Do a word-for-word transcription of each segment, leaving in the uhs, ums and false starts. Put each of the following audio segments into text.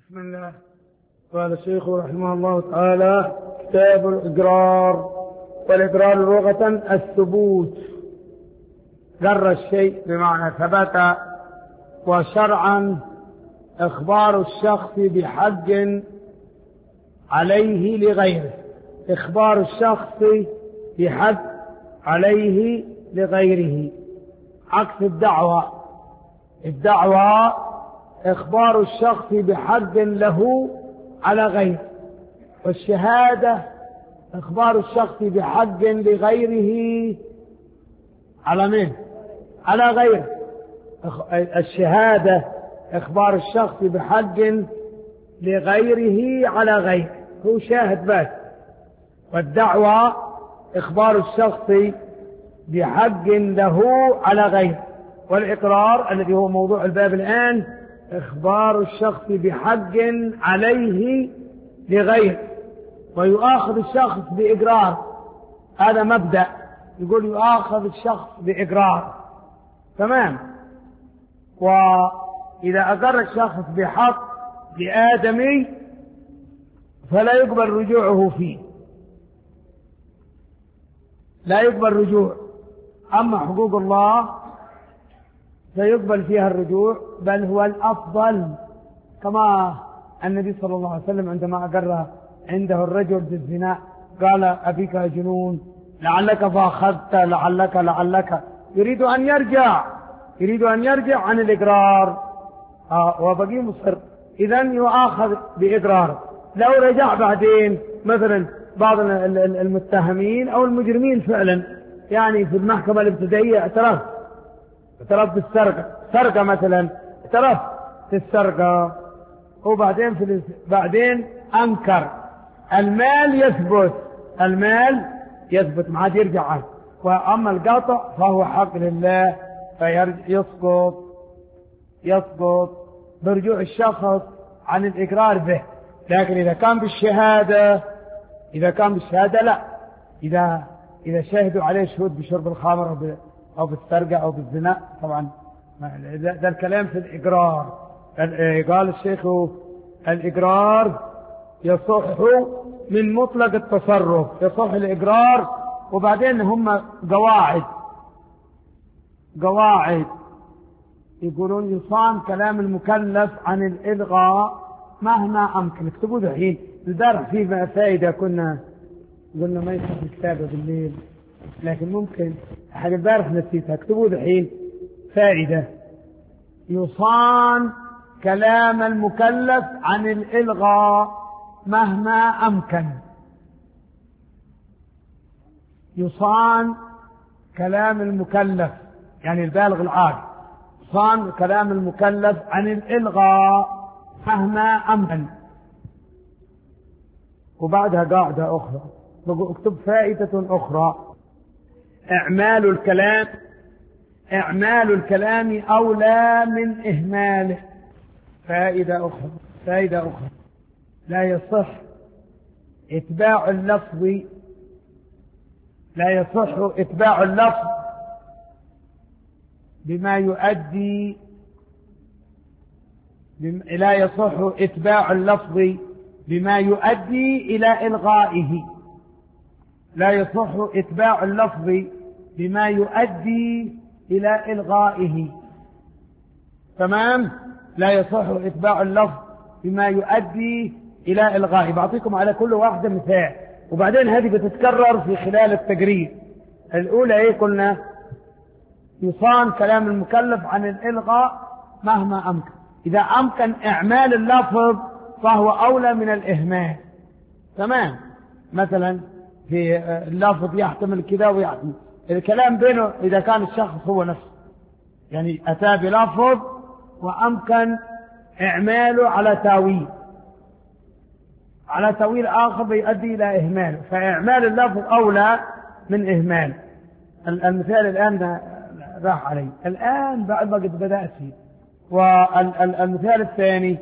بسم الله. قال الشيخ رحمه الله تعالى: كتاب الإقرار. والإقرار لغة الثبوت، قر الشيء بمعنى ثبت، وشرعا إخبار الشخص بحق عليه لغيره، إخبار الشخص بحق عليه لغيره، عكس الدعوة. الدعوة إخبار الشخص بحق له على غيره، والشهادة إخبار الشخص بحق لغيره على من؟ على غيره. الشهادة إخبار الشخص بحق لغيره على غيره، هو شاهد بس. والدعوة إخبار الشخص بحق له على غيره. والإقرار الذي هو موضوع الباب الآن إخبار الشخص بحق عليه لغيره، ويؤاخذ الشخص بإقرار. هذا مبدأ، يقول يؤاخذ الشخص بإقرار، تمام. وإذا أقر الشخص بحق لآدمي فلا يقبل رجوعه فيه، لا يقبل رجوع. أما حقوق الله فيقبل فيها الرجوع، بل هو الأفضل، كما النبي صلى الله عليه وسلم عندما أقر عنده الرجل بالزنا قال: أبيك جنون، لعلك فأخذت، لعلك لعلك يريد أن يرجع، يريد أن يرجع عن الإقرار، آه وبقي مصر، إذن يؤاخذ بإقرار. لو رجع بعدين، مثلا بعض المتهمين أو المجرمين فعلا، يعني في المحكمة الابتدائية اعترف اعترف بالسرقة، سرقة مثلا، اعترف في السرقة، وبعدين في بعدين أنكر، المال يثبت، المال يثبت، ما عاد يرجع عنه. وأما القطع فهو حق لله، فيسقط يسقط برجوع الشخص عن الإقرار به. لكن إذا كان بالشهادة، إذا كان بالشهادة لا، إذا إذا شهدوا عليه شهود بشرب الخمر أو أو بالسرقة أو بالزنا، طبعا ده الكلام في الإقرار. قال الشيخ: الإقرار يصح من مطلق التصرف، يصح الإقرار. وبعدين هم قواعد قواعد يقولون: يصان كلام المكلف عن الإلغاء مهما أمكن. اكتبوا الحين، البارح فيه فائدة، كنا قلنا ما يصح الكتابة بالليل، لكن ممكن حاجة البارح نسيتها. اكتبوا الحين فائدة: يصان كلام المكلف عن الإلغاء مهما أمكن. يصان كلام المكلف، يعني البالغ العاقل، يصان كلام المكلف عن الإلغاء مهما أمكن. وبعدها قاعدة أخرى، اكتب فائدة أخرى: إعمال الكلام إعمال الكلام أولى من إهماله. فائدة أخرى فائدة أخرى لا يصح إتباع اللفظ لا يصح إتباع اللفظ بما يؤدي لا يصح إتباع اللفظ بما يؤدي إلى إلغائه لا يصح إتباع اللفظ بما يؤدي إلى إلغائه تمام. لا يصح إتباع اللفظ بما يؤدي إلى إلغائه. بعطيكم على كل واحدة مثال، وبعدين هذه بتتكرر في خلال التقرير. الأولى إيه قلنا؟ يصان كلام المكلف عن الإلغاء مهما أمكن. إذا أمكن إعمال اللفظ فهو أولى من الإهمال، تمام. مثلا في اللفظ يحتمل كذا ويحتمل الكلام بينه، إذا كان الشخص هو نفسه، يعني أتى بلفظ وأمكن إعماله على تاويل على تاويل آخر بيؤدي إلى إهماله، فإعمال اللفظ أولى من إهمال. المثال الآن راح علي الآن بعد ما قد بدأت فيه. والمثال الثاني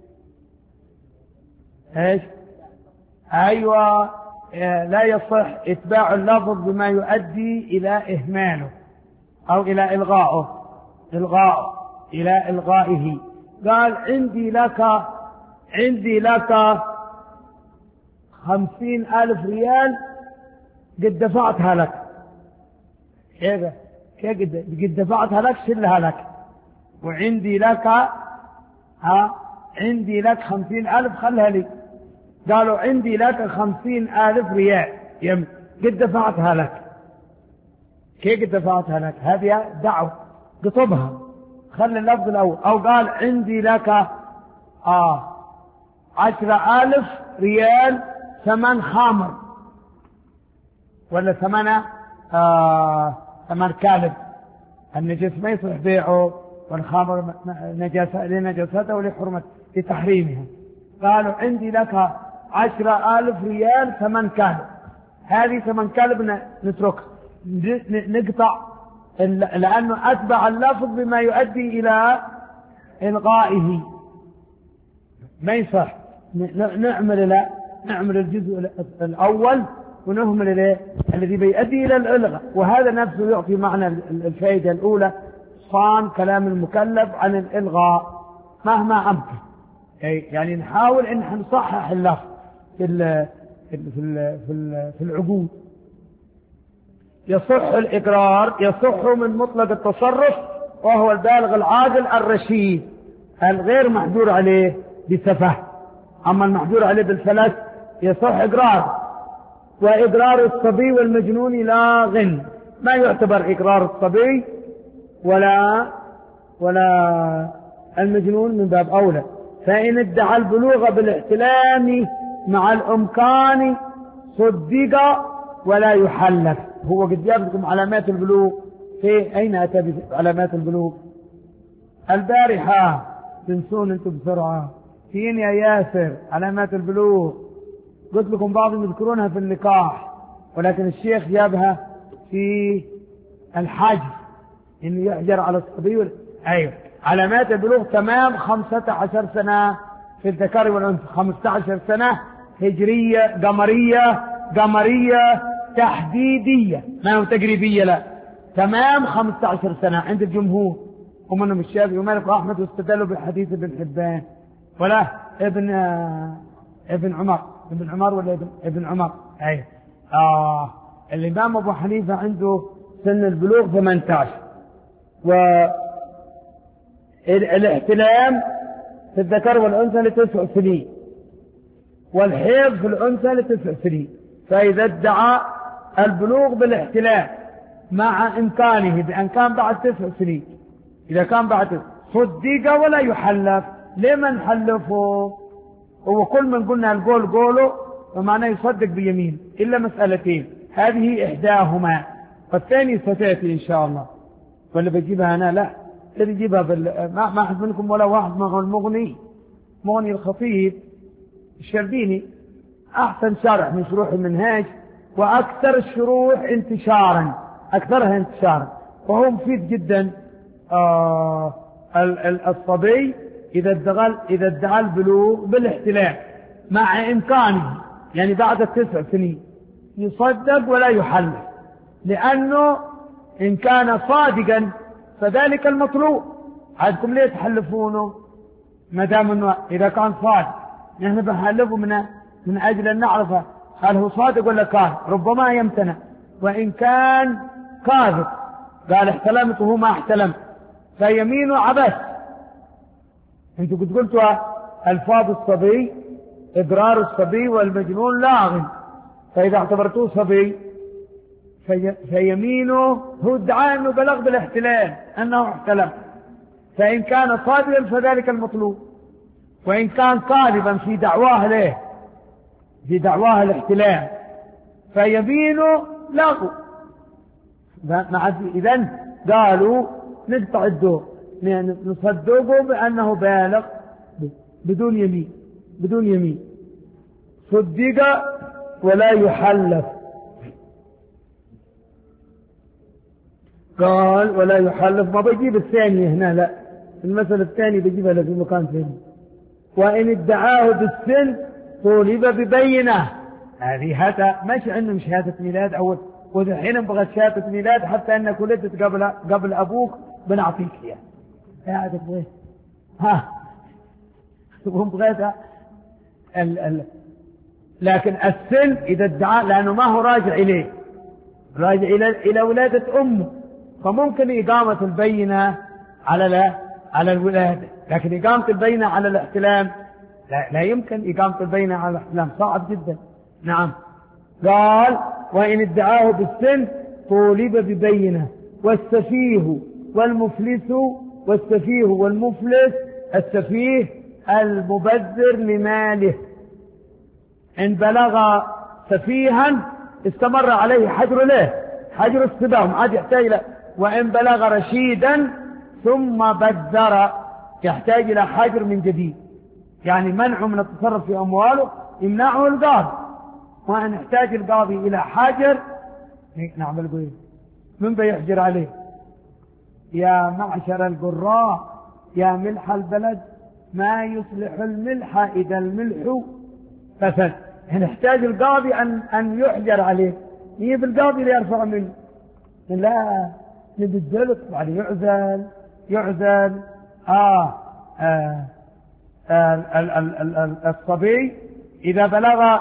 ايش؟ أيوة، لا يصح إتباع اللفظ بما يؤدي إلى إهماله أو إلى إلغائه إلغاء إلى إلغائه. قال: عندي لك عندي لك خمسين ألف ريال قد دفعتها لك. كيف كيف قد دفعتها لك شلها لك، وعندي لك ها عندي لك خمسين ألف خلها لي. قالوا عندي لك خمسين ألف ريال يم قد دفعتها لك. كيف قد دفعتها لك؟ هذه دعوة قطبها، خلي اللفظ الأول. أو قال عندي لك آه عشرة ألف ريال ثمن خامر، ولا ثمنه آه ثمن كالب، النجس ما يصلح بيعه، والخمر نجاسة لنجاسته ولحرمة لتحريمها. قالوا عندي لك عشرة ألف ريال ثمن كالب، هذه ثمن كالب نتركها نقطع، لأنه أتبع اللفظ بما يؤدي إلى إلغائه، ما يصح نعمل لا نعمل الجزء الأول ونهمل الايه الذي بيؤدي الى الالغاء، وهذا نفسه يعطي معنى الفائده الاولى، صان كلام المكلف عن الالغاء مهما امكن. يعني نحاول ان نصحح اللفظ في ال في ال في ال في العقود. يصح الاقرار، يصح من مطلق التصرف، وهو البالغ العاقل الرشيد الغير محجور عليه بسفه. اما المحجور عليه بالفلس يصح اقرار. وإقرار الصبي والمجنون لاغ، ما يعتبر إقرار الصبي ولا ولا المجنون من باب أولى. فإن ادعى البلوغ بالاحتلام مع الأمكان صدق ولا يحلف. هو قد جاب لكم علامات البلوغ، في أين أتى علامات البلوغ؟ البارحة تنسون أنتم بسرعة. فين يا ياسر علامات البلوغ؟ قلت لكم بعضهم يذكرونها في النكاح، ولكن الشيخ جابها في الحج، إنه يحجر على الصبي. أيوه علامات البلوغ تمام خمسة عشر سنة في الذكر والأنثى، خمسة عشر سنة هجرية قمرية قمرية تحديدية، ما هو تقريبية، لا تمام خمسة عشر سنة عند الجمهور، ومنهم الشافعي ومالك وأحمد، واستدلوا بحديث ابن حبان ولا ابن ابن عمر ابن عمر ولا ابن ابن عمر. أي آه الإمام أبو حنيفة عنده سن البلوغ ثمانية عشر، والاحتلام في الذكر والأنثى لتسع سنين، والحيض في الأنثى لتسع سنين. فإذا ادعى البلوغ بالاحتلام مع إمكانه بأن كان بعد تسع سنين، إذا كان بعد صدق ولا يحلف. لما نحلفه؟ هو كل من قلنا القول قوله ومعناه يصدق بيمين، إلا مسألتين، هذه إحداهما والثاني ستأتي إن شاء الله. ولا بجيبها أنا؟ لا، اللي يجيبها بال... ما ما أحد منكم ولا واحد معه المغني، مغني الخطيب الشربيني، أحسن شرح من شروح المنهاج، وأكثر الشروح انتشارا، أكثرها انتشارا، وهو مفيد جدا. آه الصبي إذا ادعى إذا ادعى البلوغ بالاحتلام مع إمكانه، يعني بعد التسع سنين، يصدق ولا يحلف، لأنه إن كان صادقا فذلك المطلوب. عادكم ليه تحلفونه؟ ما دام إنه إذا كان صادق نحن بنحلفه من من أجل أن نعرفه هل هو صادق ولا كاذب، ربما يمتنع. وإن كان كاذب قال احتلمت وهو ما احتلم فيمينه عبث. انتوا قد قلتوا الفاظ الصبي اضرار الصبي والمجنون لاغ، فاذا اعتبرتوه صبي في فيمينه هو ادعاء انه بلغ بالاحتلال انه احتلم. فان كان صادقا فذلك المطلوب، وان كان كاذبا في دعواه له في دعواه الاحتلال فيمينه لاغ. اذن قالوا نقطع الدور، نصدقه بأنه بالغ بدون يمين بدون يمين صدق ولا يحلف. قال ولا يحلف، ما بيجيب الثانية هنا، لا المثل الثاني بيجيبها في مكان ثاني. وإن ادعاه بالسن طولب ببينه، هذه هذا مش عندهم شهادة ميلاد، أو وحين بغت شهادة ميلاد حتى أنك ولدت قبل قبل أبوك بنعطيك إياه. يا تبغيه ها تقوم بغيتها ال ال لكن السن إذا ادعى، لأنه ما هو راجع إليه، راجع إلى إلى ولادة أمه، فممكن إقامة البينة على لا على الولادة، لكن إقامة البينة على الاحتلام لا, لا يمكن إقامة البينة على الاحتلام، صعب جدا. نعم. قال وإن ادعاه بالسن طولب ببينة. والسفيه والمفلس، والسفيه والمفلس، السفيه المبذر لماله، إن بلغ سفيها استمر عليه حجر له، حجر السباع ما عاد يحتاج له. وإن بلغ رشيدا ثم بذر يحتاج إلى حجر من جديد، يعني منعه من التصرف في أمواله يمنعه القاضي، وأن يحتاج القاضي إلى حجر. نعمل قوي من بيحجر عليه؟ يا معشر القراء يا ملح البلد ما يصلح الملح إذا الملح فسد. نحتاج القاضي أن أن يحجر عليه، يجيب القاضي ليرفع منه، لا نبي الجلد بعد يعزل يعزل آه, آه, آه ال ال ال ال الصبي إذا بلغ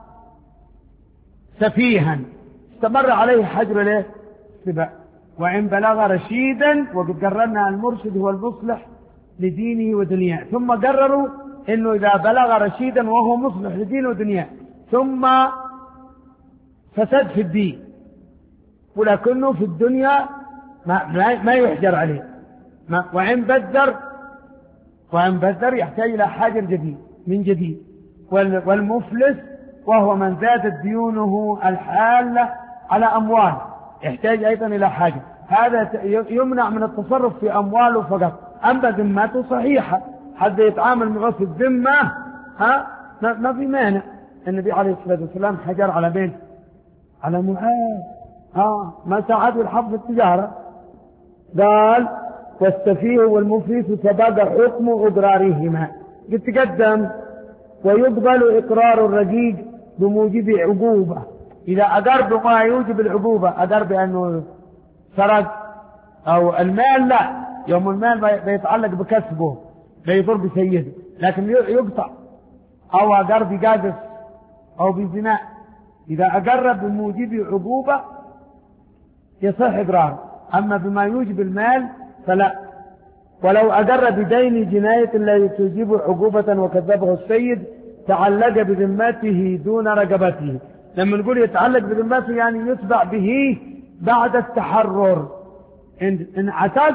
سفيها استمر عليه حجر له سبع. وإن بلغ رشيدا، وقد قررنا المرشد هو المصلح لدينه ودنياه، ثم قرروا إنه إذا بلغ رشيدا وهو مصلح لدينه ودنياه ثم فسد في الدين ولكنه في الدنيا ما, ما يحجر عليه. ما وإن بذر وإن بذر يحتاج إلى حاجر جديد من جديد. والمفلس وهو من زادت ديونه الحالة على أموال يحتاج أيضا إلى حاجة، هذا يمنع من التصرف في أمواله فقط. أما ذمته صحيحة، حد يتعامل معه في الذمة ها ما في مانع. النبي عليه الصلاة والسلام حجر على بين على معاذ ها ما ساعدوا الحفظ التجارة. قال والسفيه والمفلس سبق حكم إضرارهما يتقدم. ويقبل إقرار الرقيق بموجب عقوبة، إذا أقر بما يوجب العقوبة، أقر بأنه سرق أو المال لا، يوم المال بيتعلق بكسبه بيضر بسيده، لكن يقطع. أو أقر بقاذف أو بزنا، إذا أقر بموجب عقوبة يصح إقرار، أما بما يوجب المال فلا. ولو أقر بدين جناية لا توجب عقوبة وكذبه السيد تعلق بذمته دون رقبته. لما نقول يتعلق بذمته يعني يتبع به بعد التحرر، إن, إن عتق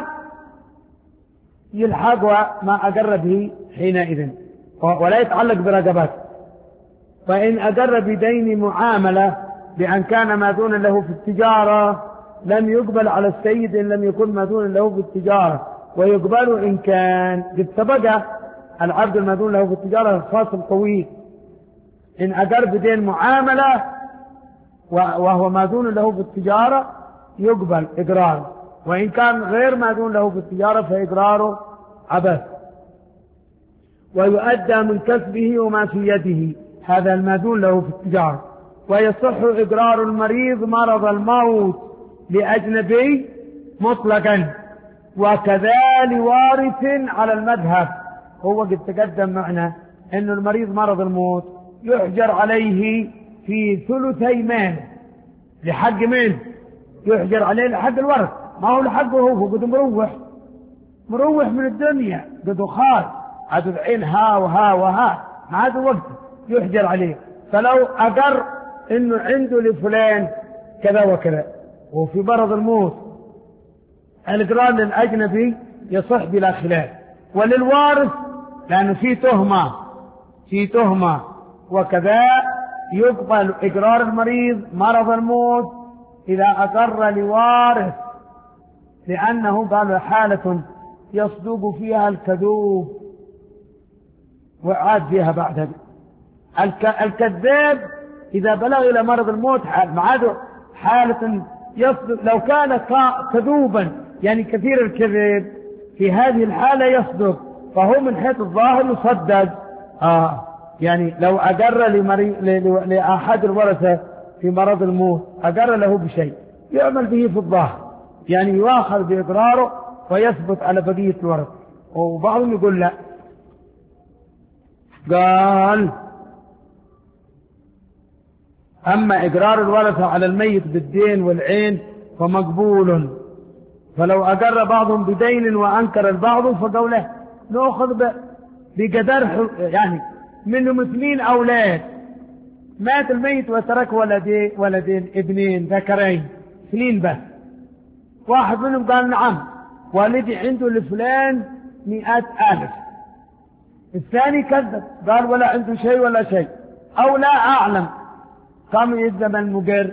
يلحق ما أقر به حينئذ ولا يتعلق برقبته. فإن أقر بدين معاملة بأن كان ماذون له في التجارة لم يقبل على السيد إن لم يكن ماذون له في التجارة، ويقبل إن كان قد سبق العبد الماذون له في التجارة الخاص الطويل. إن أقر بدين معاملة وهو ماذون له في التجارة يقبل إقراره، وإن كان غير ماذون له في التجارة فإقراره عبث. ويؤدى من كسبه وما في يده، هذا الماذون له في التجارة. ويصح إقرار المريض مرض الموت لأجنبي مطلقا، وكذا لوارث على المذهب. هو قد تقدم معنا أن المريض مرض الموت يحجر عليه في ثلثي ماله لحق من يحجر عليه لحق الورث، ما هو لحقه هو قد مروح مروح من الدنيا قد خال عدد العين ها وها وها ما عاد وقت يحجر عليه. فلو أقر إنه عنده لفلان كذا وكذا وفي مرض الموت الإقرار للأجنبي يصح بلا خلاف. وللوارث لأنه في تهمة في تهمة وكذا يقبل إقرار المريض مرض الموت إذا أقر لوارث، لأنه قال حالة يصدق فيها الكذوب وعاد فيها بعد. الكذاب إذا بلغ إلى مرض الموت معاده حالة يصدق، لو كان كذوبا يعني كثير الكذب في هذه الحالة يصدق، فهو من حيث الظاهر يصدق. آه يعني لو أقر لأحد الورثة في مرض الموت أقر له بشيء يعمل به في الظاهر، يعني يؤخذ بإقراره ويثبت على بقية الورثة. وبعضهم يقول لا، قال أما إقرار الورثة على الميت بالدين والعين فمقبول، فلو أقر بعضهم بدين وأنكر البعض فقوله نأخذ بقدر يعني منهم اثنين أولاد، مات الميت وترك ولدين, ولدين ابنين ذكرين اثنين بس، واحد منهم قال نعم والدي عنده لفلان مئات ألف، الثاني كذب قال ولا عنده شيء ولا شيء أو لا أعلم، قام يلزم المقر.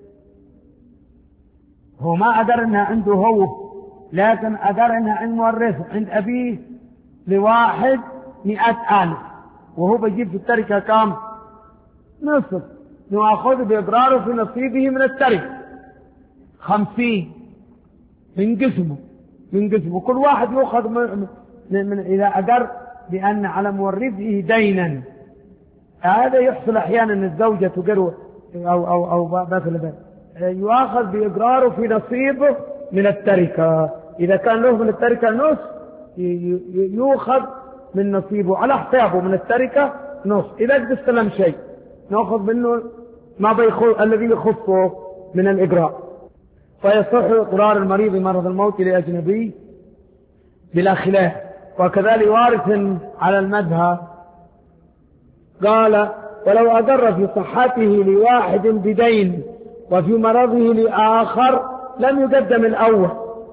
هو ما أدر إنها عنده هو، لكن أدر إنها عند مورثه عند أبيه لواحد مئة ألف، وهو بيجيب في التركة كام؟ نصف، نأخذ بإقراره في نصيبه من التركة خمسين من قسمه من قسمه كل واحد يأخذ من, من, من إذا أقر بأن على مورثه دينا. هذا يحصل أحيانا أن الزوجة تقر أو أو أو مثلا يؤخذ بإقراره في نصيبه من التركة، إذا كان له من التركة نص يؤخذ من نصيبه على حسابه من التركة نص، إذا استلم شيء نأخذ منه ما بيخص الذي يخصه من الإقرار. فيصح إقرار المريض مرض الموت لأجنبي بلا خلاف، وكذلك وارث على المذهب قال ولو أقر في صحته لواحد بدين وفي مرضه لآخر لم يقدم الأول،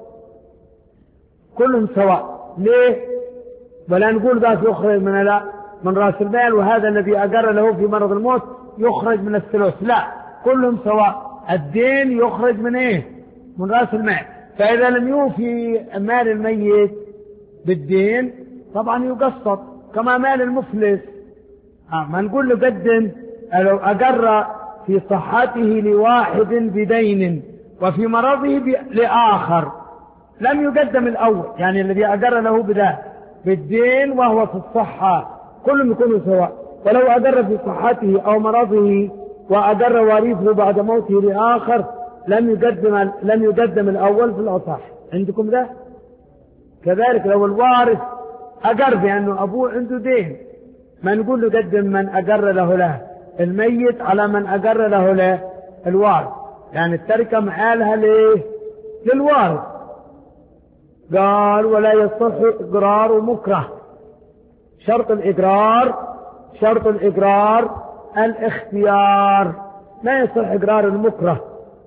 كلهم سواء. ليه؟ ولا نقول ذاك يخرج من لا من رأس المال وهذا الذي أقر له في مرض الموت يخرج من الثلث، لا، كلهم سواء، الدين يخرج من ايه؟ من رأس المال. فإذا لم يوفي مال الميت بالدين طبعا يقسط كما مال المفلس. آه ما نقول له قدم، لو أقر في صحته لواحد بدين وفي مرضه لآخر لم يقدم الأول، يعني الذي أقر له بذا بالدين وهو في الصحة كلهم يكونوا سواء. ولو أقر في صحته أو مرضه وأقر وارثه بعد موته لآخر لم يقدم لم يقدم الأول في الأصح. عندكم ذا؟ كذلك لو الوارث أقر بأنه أبوه عنده دين ما نقول له قدم من أقر له له الميت على من أقر له له الوارث، يعني التركة معالها ليه؟ للوارث. قال ولا يصح إقرار مكره. شرط الإقرار شرط الإقرار الاختيار، ما يصح إقرار المكره.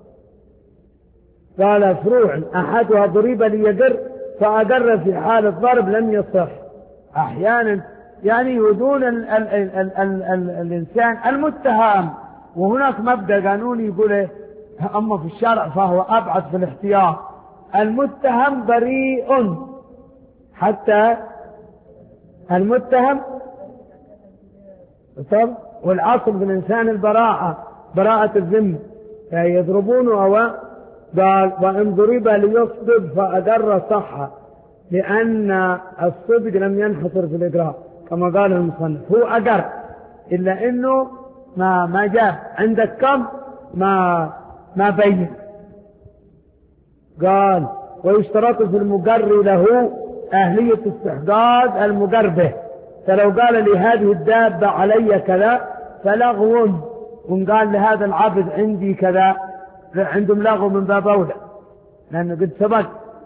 قال فروع أحدها ضريب ليقر فأقر في حال الضرب لم يصح. أحيانا يعني يودون ال ال ال ال ال ال الإنسان المتهم، وهناك مبدأ قانوني يقول أما في الشرع فهو أبعد في الاحتياط، المتهم بريء حتى المتهم طب والعصر بالإنسان البراءة براءة الذمة، فيضربونه أو قال وإن ضرب ليصدق فأقر صح، لأن الصدق لم ينحصر في الإقرار كما قال المصنف، هو أقر إلا إنه ما ما جاب عندك كم ما ما بين. قال ويشترط في المقر له أهلية استحقاق المقر به، فلو قال لي هذه الدابة علي كذا فلغو، وإن قال لهذا العبد عندي كذا عندهم لغو من باب أولى لأنه قد سبق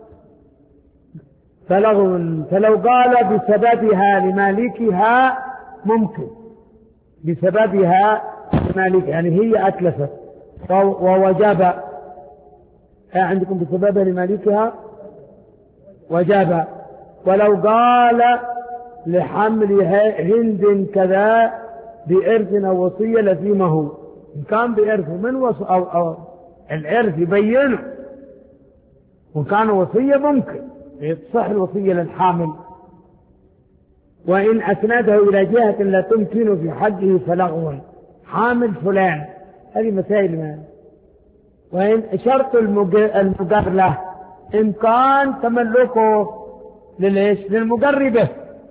فلغو. فلو قال بسببها لمالكها ممكن، بسببها لمالك يعني هي أتلفت ووجب، عندكم بسببها لمالكها وجب. ولو قال لحمل هند كذا بإرث أو وصية لزمه، إن كان بإرث من وص أو, أو الإرث يبينه، وكان وصية ممكن يصح الوصية للحامل. وإن أسنده إلى جهة لا تمكن في حقه فلغو، حامل فلان، هذه مسائل ما. وإن شرط المقر له إمكان تملكه للإيش؟ للمقر به،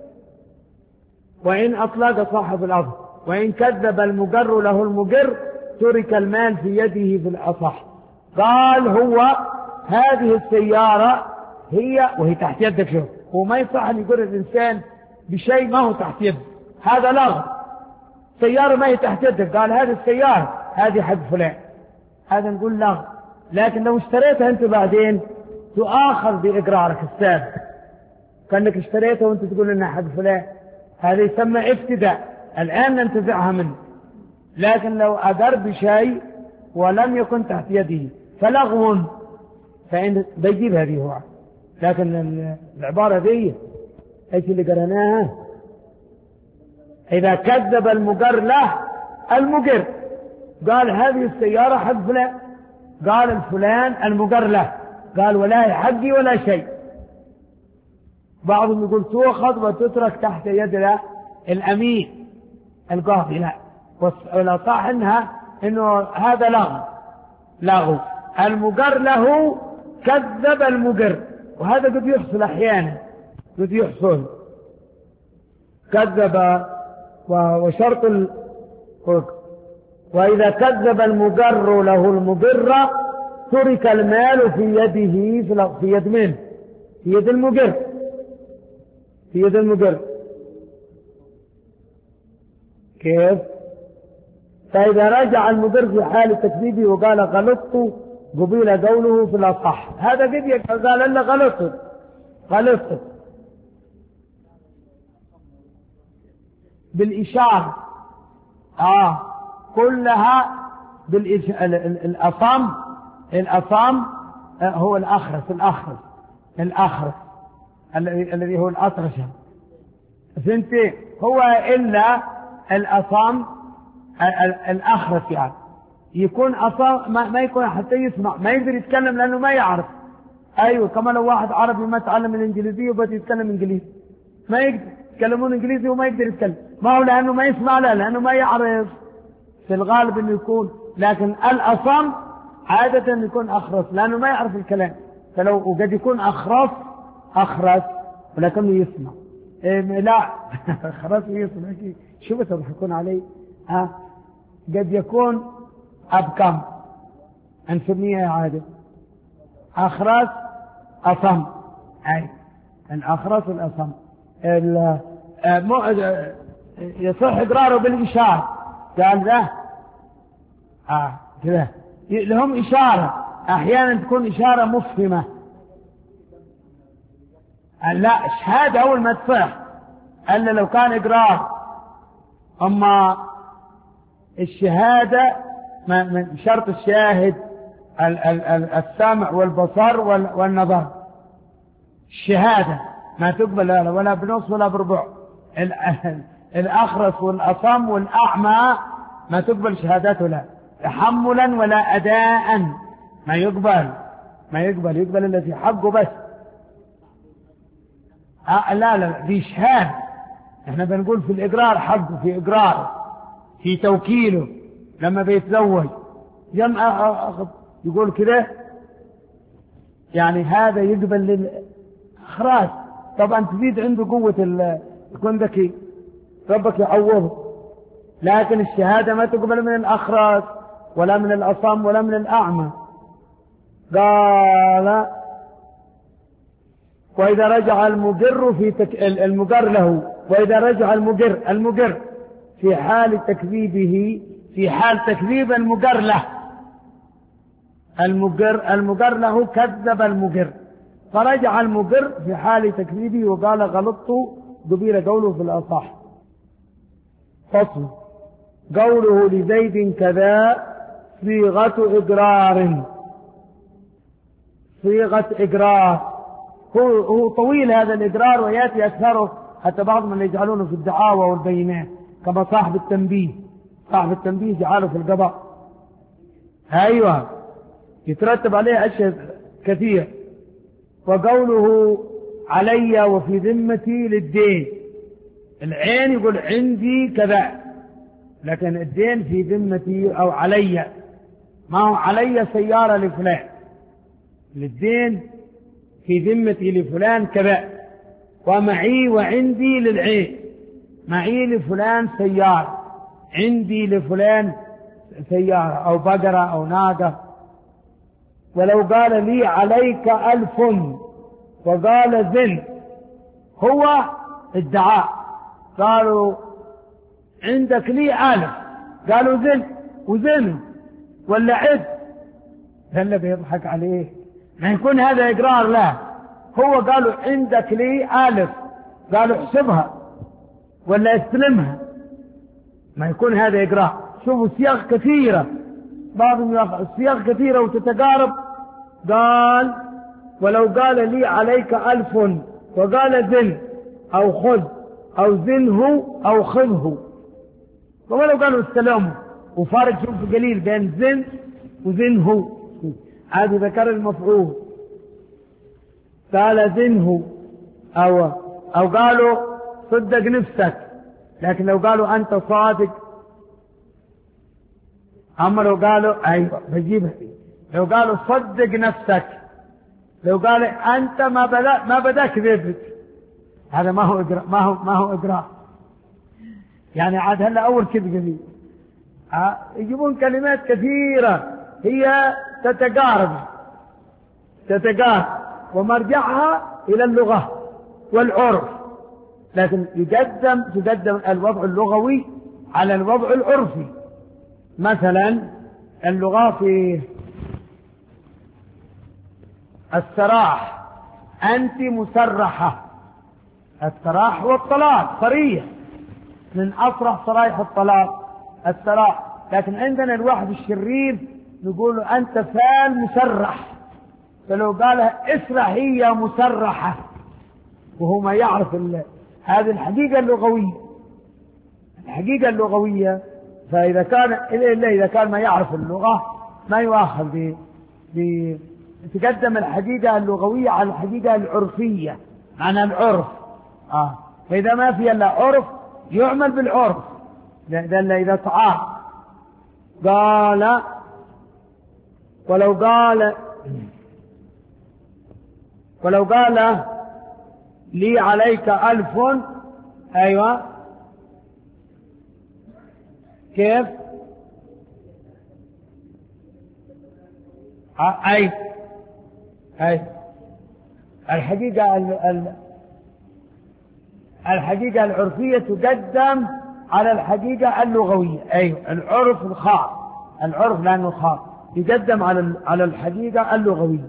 وإن أطلق صاحب الأرض، وإن كذب المقر له المقر ترك المال في يده في الأصح. قال هو هذه السيارة هي وهي تحت يدك، شوف هو ما يصح أن يقول الإنسان بشيء ما هو تحت يده، هذا لغو. سيارة ما هي تحت يدك، قال هذه السيارة هذه حق فلان، هذا نقول لا. لكن لو اشتريتها أنت بعدين تؤاخذ بإقرارك السابق، كأنك اشتريتها وأنت تقول إنها حق فلان، هذا يسمى افتداء، الآن ننتزعها منه. لكن لو أقر بشيء ولم يكن تحت يده فلغو، فإن بيجيب هذه هو. لكن العبارة ذي ايش اللي قرأناها؟ إذا كذب المقر له المقر، قال هذه السيارة حق فلان، قال الفلان المقر له، قال ولا حقي ولا شيء. بعضهم يقول تؤخذ وتترك تحت يد الأمين القاضي، لا، والأصح إنها إنه هذا لغو لغو. المقر له كذب المقر، وهذا قد يحصل أحيانا، قد يحصل كذب. وشرط ال... وإذا كذب المقر له المقر ترك المال في يده، في يد من؟ في يد المقر، في يد المقر. كيف؟ فإذا رجع المقر في حال تكذيبه وقال غلطت قبيل قوله في الأصح، هذا قد قال لنا غلطت غلطت بالإشارة، آه كلها بالإشارة. الأصم الأصم هو الأخرس الأخرس الأخرس الذي هو الأطرشة سنتين، هو إلا الأصم الأخرس، يعني يكون أصم ما يكون حتى يسمع، ما يقدر يتكلم لأنه ما يعرف. أيوة، كما لو واحد عربي ما تعلم الإنجليزية وبدأ يتكلم إنجليزي، ما يقدر يتكلمون إنجليزي وما يقدر يتكلم، ما هو لأنه ما يسمع، لا لأنه ما يعرف، في الغالب إنه يكون. لكن الأصم عادة يكون أخرس لأنه ما يعرف الكلام، فلو وقد يكون أخرس أخرس ولكنه يسمع. إيه لا أخرس يسمع، شو بتضحكون علي؟ ها، قد يكون أبكم، نسميه عادة أخرس أصم، أي الأخرس والأصم. يصح إقراره بالإشارة، قال ذا آه كذا، لهم إشارة، أحيانا تكون إشارة مفهمة. لا، شهادة أول ما تصح، ألا لو كان إقرار. أما الشهادة من شرط الشاهد السمع والبصر والنظر. الشهادة ما تقبل ولا بنص ولا بربع. الأخرس والأصم والأعمى ما تقبل شهادته، لا تحملا ولا أداء، ما يقبل ما يقبل يقبل الذي حقه بس. آه لا لا دي شهادة. احنا بنقول في الإقرار حقه، في إقرار، في توكيله لما بيتزوج جمع يقول كده، يعني هذا يقبل للإخراج. طبعا تزيد عنده قوة، يكون ذكي ربك يعوضه. لكن الشهادة ما تقبل من الأخراج ولا من الأصم ولا من الأعمى. قال وإذا رجع المقر في تك... المقر له، وإذا رجع المقر المقر في حال تكذيبه، في حال تكذيب المقر له، المقر المقر له كذب المقر، فرجع المقر في حال تكذيبه وقال غلطت قبيل قوله في الأصح. فصل. قوله لزيد كذا صيغة إقرار، صيغة إقرار. هو, هو طويل هذا الإقرار ويأتي أكثره، حتى بعض من يجعلونه في الدعاوى والبينات، كما صاحب التنبيه. صاحب التنبيه جعله في القضاء، أيوة يترتب عليه أشياء كثير. وقوله علي وفي ذمتي للدين، العين يقول عندي كذا، لكن الدين في ذمتي أو علي، ما هو علي سيارة لفلان، للدين في ذمتي لفلان كذا. ومعي وعندي للعين، معي لفلان سيارة، عندي لفلان سيارة أو بقرة أو ناقة. ولو قال لي عليك ألف وقال زن، هو ادعاء، قالوا عندك لي ألف، قالوا زن وزن، ولا عد، هلا بيضحك عليه. ما يكون هذا إقرار له. هو قالوا عندك لي ألف، قالوا احسبها ولا استلمها، ما يكون هذا إقرار. شوفوا صيغ كثيرة، بعضهم صيغ كثيرة وتتقارب. قال ولو قال لي عليك ألف وقال زن أو خذ أو زنه أو خذه، ولو قالوا استلمه، وفارق شوف قليل بين زن وزنه. هذا ذكر المفعول، قال زنه أو أو قالوا صدق نفسك، لكن لو قالوا أنت صادق. أما لو قالوا أيوة بجيبها، لو قالوا صدق نفسك، لو قال أنت ما بدا ما بدا كذبت، هذا ما هو إجراء، ما هو ما هو إجراء. يعني عاد هلا أول كذب قليل يجيبون كلمات كثيرة هي تتقارب تتقارب ومرجعها إلى اللغة والعرف، لكن يقدم تقدم الوضع اللغوي على الوضع العرفي. مثلا اللغة في السراح، أنت مسرحة، السراح والطلاق صريح، من أصرح صرايح الطلاق السراح. لكن عندنا الواحد الشرير نقول أنت فال مسرح، فلو قالها اسرحي يا مسرحة وهو ما يعرف هذه الحقيقة اللغوية، الحقيقة اللغوية. فإذا كان إلا إذا كان ما يعرف اللغة ما يؤاخذ ب تقدم الحقيقة اللغوية على الحقيقة العرفية، معنى العرف. آه. فإذا ما في إلا عرف يعمل بالعرف، لأن إذا تعارض. قال ولو قال ولو قال لي عليك ألف، أيوة كيف؟ أي أي الحقيقة الحقيقة العرفية تقدم على الحقيقة اللغوية. أيوة العرف الخاص، العرف لأنه خاص يقدم على على الحقيقة اللغوية.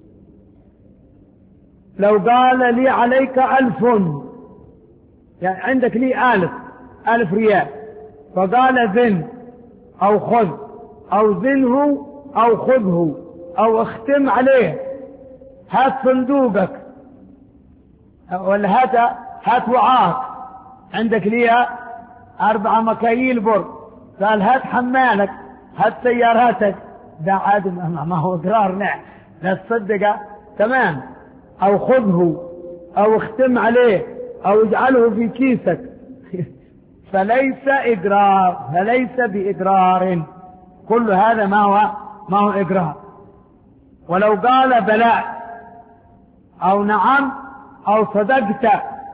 لو قال لي عليك ألف، يعني عندك لي ألف ألف ريال، فقال زن أو خذ أو زنه أو خذه أو اختم عليه، هات صندوقك ولا هات هات وعاك، عندك ليها أربعة مكاييل بر، قال هات حمالك هات سياراتك، ده عاد ما هو إقرار نعم لا تصدقه تمام. أو خذه أو اختم عليه أو اجعله في كيسك فليس إقرار، فليس بإقرار، كل هذا ما هو ما هو إقرار. ولو قال بلى أو نعم أو صدقت،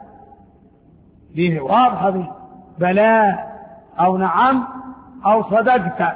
دي واضحة دي، بلى أو نعم أو صدقت.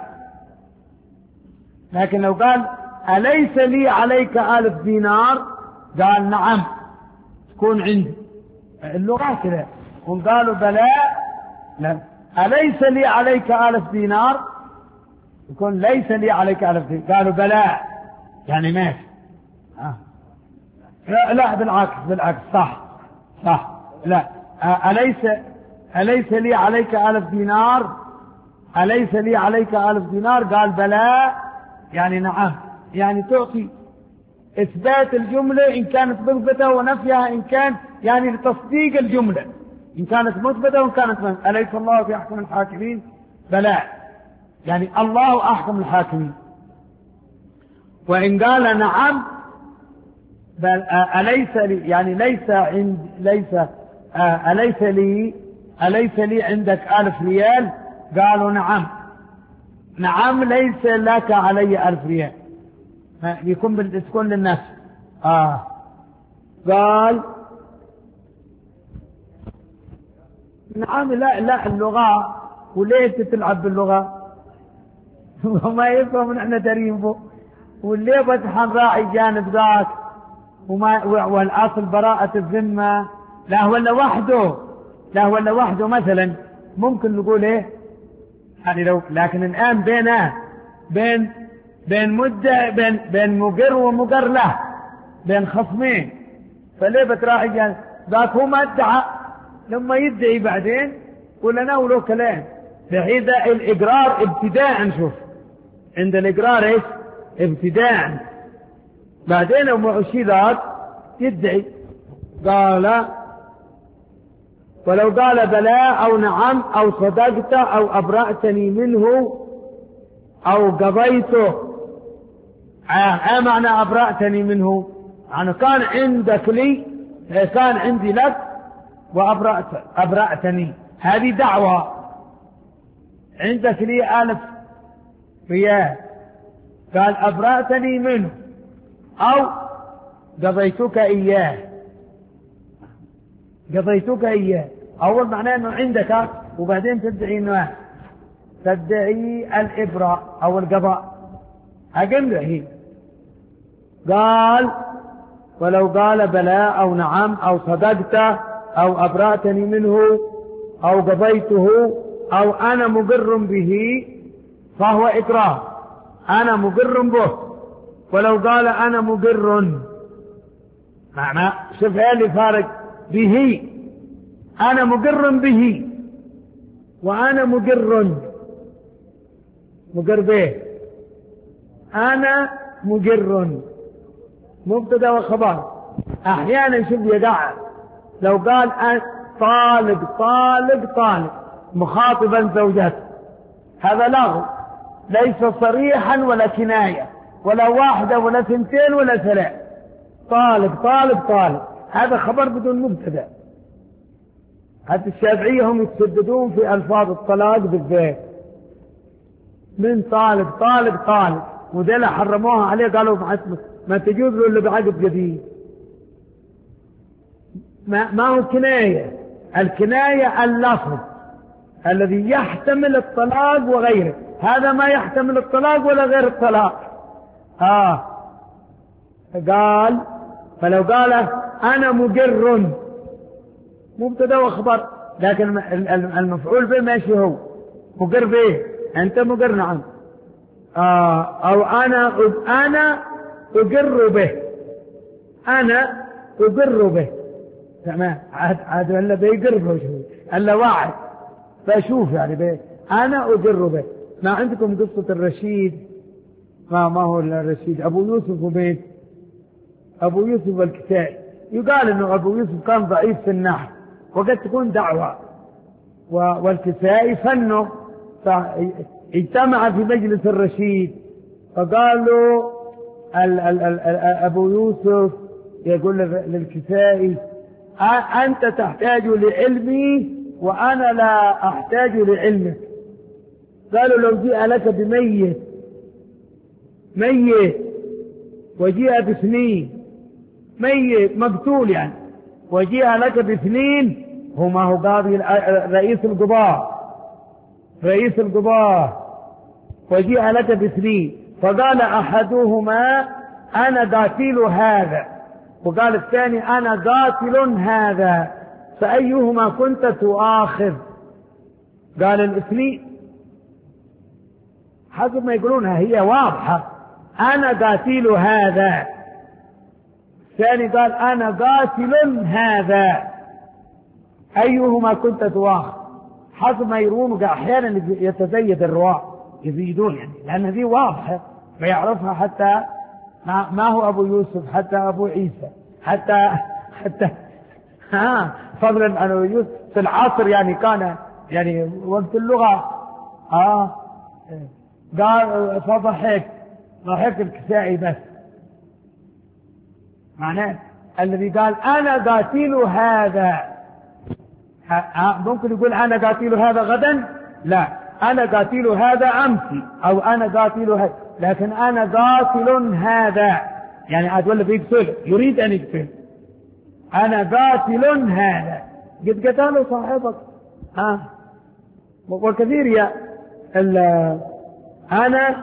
لكن لو قال أليس لي عليك ألف دينار، قال نعم تكون عندي، اللغة كذا. وقالوا بلى لا، أليس لي عليك ألف دينار، يكون ليس لي عليك ألف دينار. قالوا بلى يعني ماشي. آه. لا, لا بالعكس بالعكس صح صح. لا أليس أليس لي عليك ألف دينار، أليس لي عليك ألف دينار، قال بلى يعني نعم، يعني تعطي إثبات الجملة إن كانت مثبتة ونفيها إن كان يعني لتصديق الجملة، إن كانت مثبتة وإن كانت مثبتة. أليس الله في أحكم الحاكمين؟ بلى يعني الله أحكم الحاكمين. وإن قال نعم بل أليس لي يعني ليس عند ليس أليس لي أليس لي عندك ألف ريال، قالوا نعم نعم ليس لك علي ألف ريال، يكون بالتكون للناس. آه قال نعم لا لا اللغة، وليه تلعب باللغة وما يفهم نحن تريمه، والليه بتحن راعي جانب ذاك، وما والأصل براءة الذمة. لا ولا وحده لا ولا وحده مثلا ممكن نقول ايه يعني لو، لكن الآن بينه بين بين مدة بين بين مقر ومقر له، بين خصمين. فليه بتراعي جان ذاك هو ما ادعى، لما يدعي بعدين ولا ناوله كلام. بحيث الإقرار ابتداء، شوف عند الإقرار ايش؟ ابتداء. بعدين أم ذاك يدعي قال ولو قال بلى أو نعم أو صدقت أو أبرأتني منه أو قضيته. ما معنى أبرأتني منه؟ يعني كان عندك لي، كان عندي لك وأبرأت أبرأتني، هذه دعوة. عندك لي ألف ريال، قال أبرأتني منه أو قضيتك إياه. قضيتك إياه أول معناه أنه عندك، وبعدين تدعي أنه تدعي الإبراء أو القضاء. أقل هي قال ولو قال بلى أو نعم أو صدقت أو أبرأتني منه أو قضيته أو أنا مقر به فهو إقرار، أنا مقر به. ولو قال أنا مقر، معنى شوف ايه اللي فارق به، أنا مقر به وأنا مقر مقر به. أنا مقر مبتدا وخبر. أحيانا شوف يقع لو قال طالق طالق طالق مخاطبا زوجته، هذا لغو ليس صريحا ولا كناية ولا واحدة ولا ثنتين ولا ثلاث. طالق طالق طالق هذا خبر بدون مبتدا. حتى الشافعية هم يتشددون في ألفاظ الطلاق بالذات، من طالق طالق طالق، وذلا حرموها عليه قالوا ما تجوز له إلا بعقد جديد. ما, ما هو كناية، الكناية اللفظ الذي يحتمل الطلاق وغيره، هذا ما يحتمل الطلاق ولا غير الطلاق. آه قال فلو قال أنا مقر مبتدا وخبر، لكن المفعول به ماشي هو مقر به، أنت مقر نعم. آه أو أنا أنا أقر به، أنا أقر به تمام. عاد عاد ولا بيقر به شو إلا واحد فأشوف يعني به أنا أقر به. ما عندكم قصة الرشيد؟ ما ما هو الرشيد؟ أبو يوسف وبيت أبو يوسف الكسائي. يقال إنه أبو يوسف كان ضعيف في النحو، وقد تكون دعوة، والكسائي فنه، اجتمع في مجلس الرشيد فقالوا ال ال ال أبو يوسف يقول للكسائي أنت تحتاج لعلمي وأنا لا أحتاج لعلمك. قالوا لو جيء لك بميت ميت وجيء باثنين، ميت مقتول يعني، وجيء لك باثنين، هما هو قاضي رئيس القضاة رئيس القضاة وجيء لك باثنين، فقال أحدهما أنا قاتل هذا، وقال الثاني أنا قاتل هذا، فأيهما كنت تؤاخذ؟ قال الاثنين، حسب ما يقولونها هي واضحة، أنا قاتل هذا. الثاني قال أنا قاتل هذا، أيهما كنت تؤاخذ؟ حسب ما يرون. أحيانا يتزيد الرواة يزيدون يعني، لأن ذي واضحة ما يعرفها حتى ما هو أبو يوسف، حتى أبو عيسى، حتى حتى ها فضلا عن أبو يوسف في العصر يعني كان يعني وقت اللغة. آه قال فضحك ضحك الكسائي بس، معناه الذي قال أنا قاتل هذا ممكن يقول أنا قاتل هذا غدا، لا أنا قاتل هذا أمسي، أو أنا قاتل هذا، لكن أنا قاتل هذا يعني عاد ولا بيقتل يريد أن يقتل. أنا قاتل هذا قد قتله صاحبك. ها وكثير يا أنا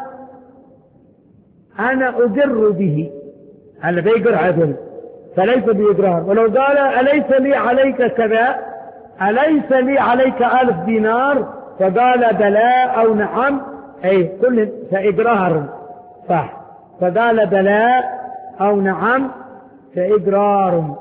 أنا أقر به، هذا بيقر عدل فليس بإقرار. ولو قال أليس لي عليك كذا، أليس لي عليك ألف دينار، فقال بلى أو نعم أي كل فإقرار صح. فقال بلى أو نعم فإقرار.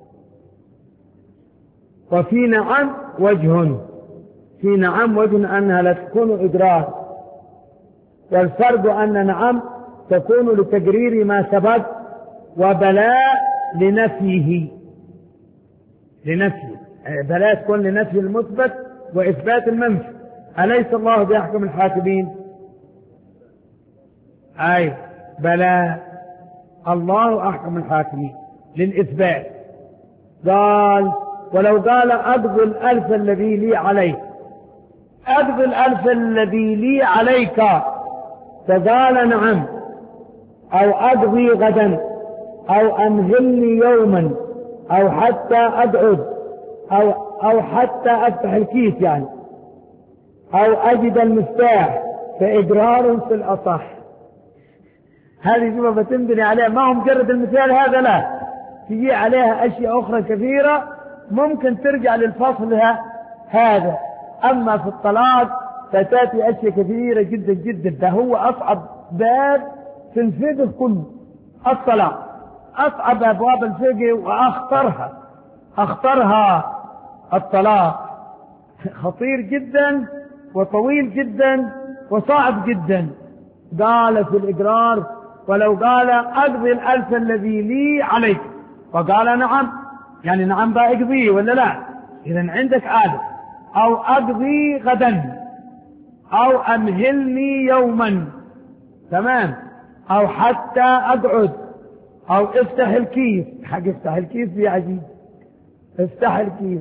وفي نعم وجه، في نعم وجه أنها لا تكون إقرار، والفرق أن نعم تكون لتقرير ما سبق، وبلاء لنفيه لنفيه بلاء تكون لنفي المثبت وإثبات المنفي. أليس الله بيحكم الحاكمين؟ أي بلاء الله أحكم الحاكمين للإثبات. قال ولو قال أقضي الألف الذي لي عليك، أقضي الألف الذي لي عليك، فقال نعم، أو أقضي غدا، أو أمهلني يوما، أو حتى أقعد، أو, أو حتى أفتح الكيس يعني، أو أجد المفتاح، فإقرار في الأصح. هذه جملة بتنبني عليها، ما هو مجرد المثال هذا، لا، تجي عليها أشياء أخرى كثيرة ممكن ترجع للفصل هذا. أما في الطلاق فتأتي أشياء كثيرة جدا جدا، ده هو أصعب باب في الفقه كله، الطلاق أصعب أبواب الفقه وأخطرها أخطرها الطلاق، خطير جدا وطويل جدا وصعب جدا. قال في الإقرار ولو قال أقضي الألف الذي لي عليك، فقال نعم، يعني نعم بقى اقضيه ولا لا؟ إذن عندك عادة. أو أقضي غدا، أو أمهلني يوما، تمام، أو حتى أقعد، أو افتح الكيس. حق افتح الكيس دي عجيب، افتح الكيس،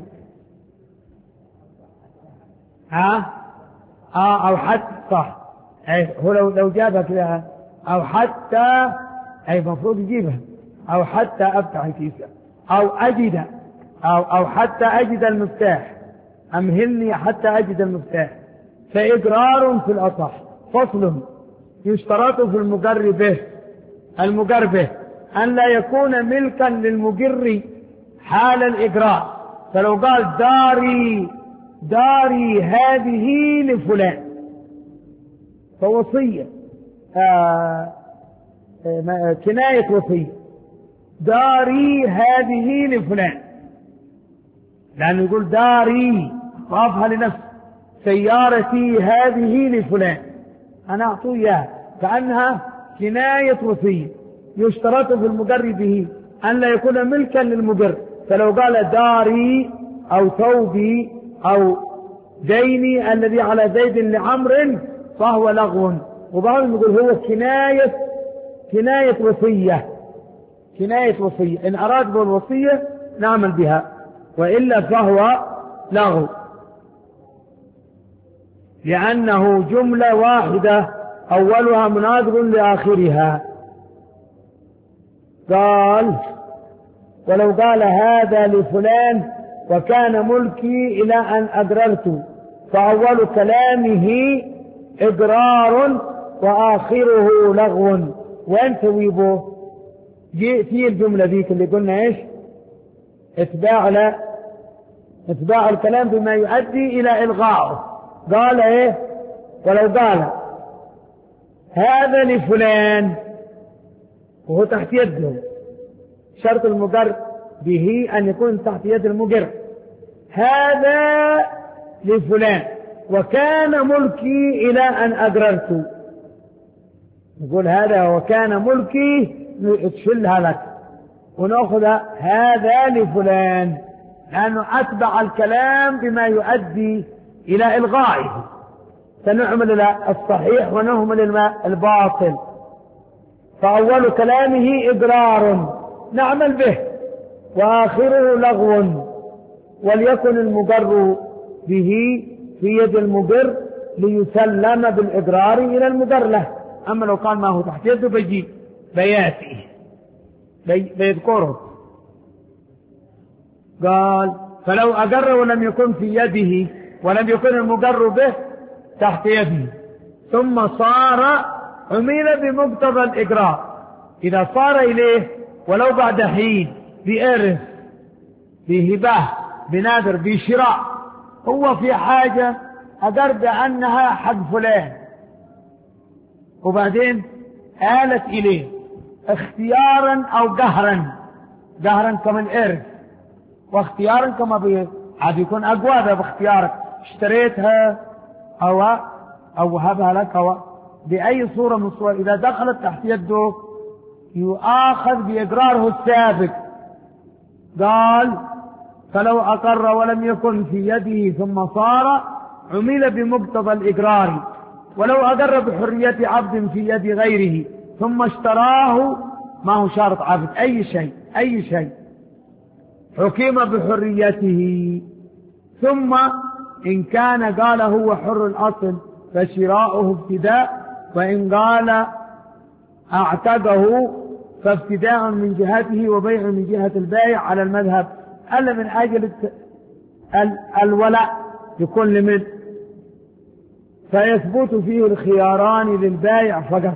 ها آه أو حتى صح، أي هو لو لو جابها كذا، أو حتى، أي مفروض يجيبها، أو حتى أفتح الكيس، أو أجد، أو أو حتى أجد المفتاح، أمهلني حتى أجد المفتاح، فإقرار في الأصح. فصل يشترط في المقر به، المقر به أن لا يكون ملكا للمقر حال الإقرار. فلو قال داري داري هذه لفلان، فوصية آه آه كناية وصية، داري هذه لفلان، لأنه يقول داري ضافها لنفسه، سيارتي هذه لفلان، أنا أعطيه إياها، كأنها كناية وصية. يشترط في المقر به أن لا يكون ملكا للمقر. فلو قال داري أو ثوبي أو ديني الذي على زيد لعمر فهو لغو. وبعضهم يقول هو كناية كناية وصية، كناية وصية، إن أراد بالوصية نعمل بها، وإلا فهو لغو، لأنه جملة واحدة أولها مناظر لآخرها. قال ولو قال هذا لفلان وكان ملكي إلى أن أقررت، فأول كلامه إقرار وآخره لغو. وين تويبه؟ في الجملة ذيك اللي قلنا إيش؟ اتباع لا اتباع الكلام بما يؤدي إلى إلغائه. قال إيه؟ ولو قال هذا لفلان وهو تحت يده، شرط المقر به أن يكون تحت يد المقر، هذا لفلان وكان ملكي إلى أن أقررت، نقول هذا وكان ملكي تشلها لك، ونأخذ هذا لفلان، لأنه أتبع الكلام بما يؤدي إلى إلغائه، فنعمل الصحيح ونهمل الباطل. فأول كلامه إقرار نعمل به، وآخره لغو، وليكن المقر به في يد المقر ليسلم بالإقرار إلى المقر له. أما لو قال ما هو تحت يده بيجي بياتي بي بيذكره. قال فلو أقر ولم يكن في يده ولم يكن المقر به تحت يده، ثم صار عمل بمقتضى الإقرار. إذا صار إليه ولو بعد حين، بإرث، بهبة، بنادر، بشراء، هو في حاجة أقر بأنها حق فلان، وبعدين آلت إليه اختيارا أو قهرا، قهرا كما الإرث، واختيارا كما بي عاد يكون أقوى باختيارك، اشتريتها أو أو وهبها لك أو بأي صورة من الصور، إذا دخلت تحت يده يؤاخذ بإقراره السابق. قال فلو أقر ولم يكن في يده ثم صار عمل بمقتضى الإقرار، ولو أقر بحرية عبد في يد غيره ثم اشتراه، ما هو شرط عبد، أي شيء أي شيء حكم بحريته، ثم إن كان قال هو حر الأصل فشراؤه ابتداء، وإن قال أعتقه فابتداء من جهته وبيع من جهة البائع على المذهب، ألا من أجل الولاء لكل من، فيثبت فيه الخياران للبائع فقط،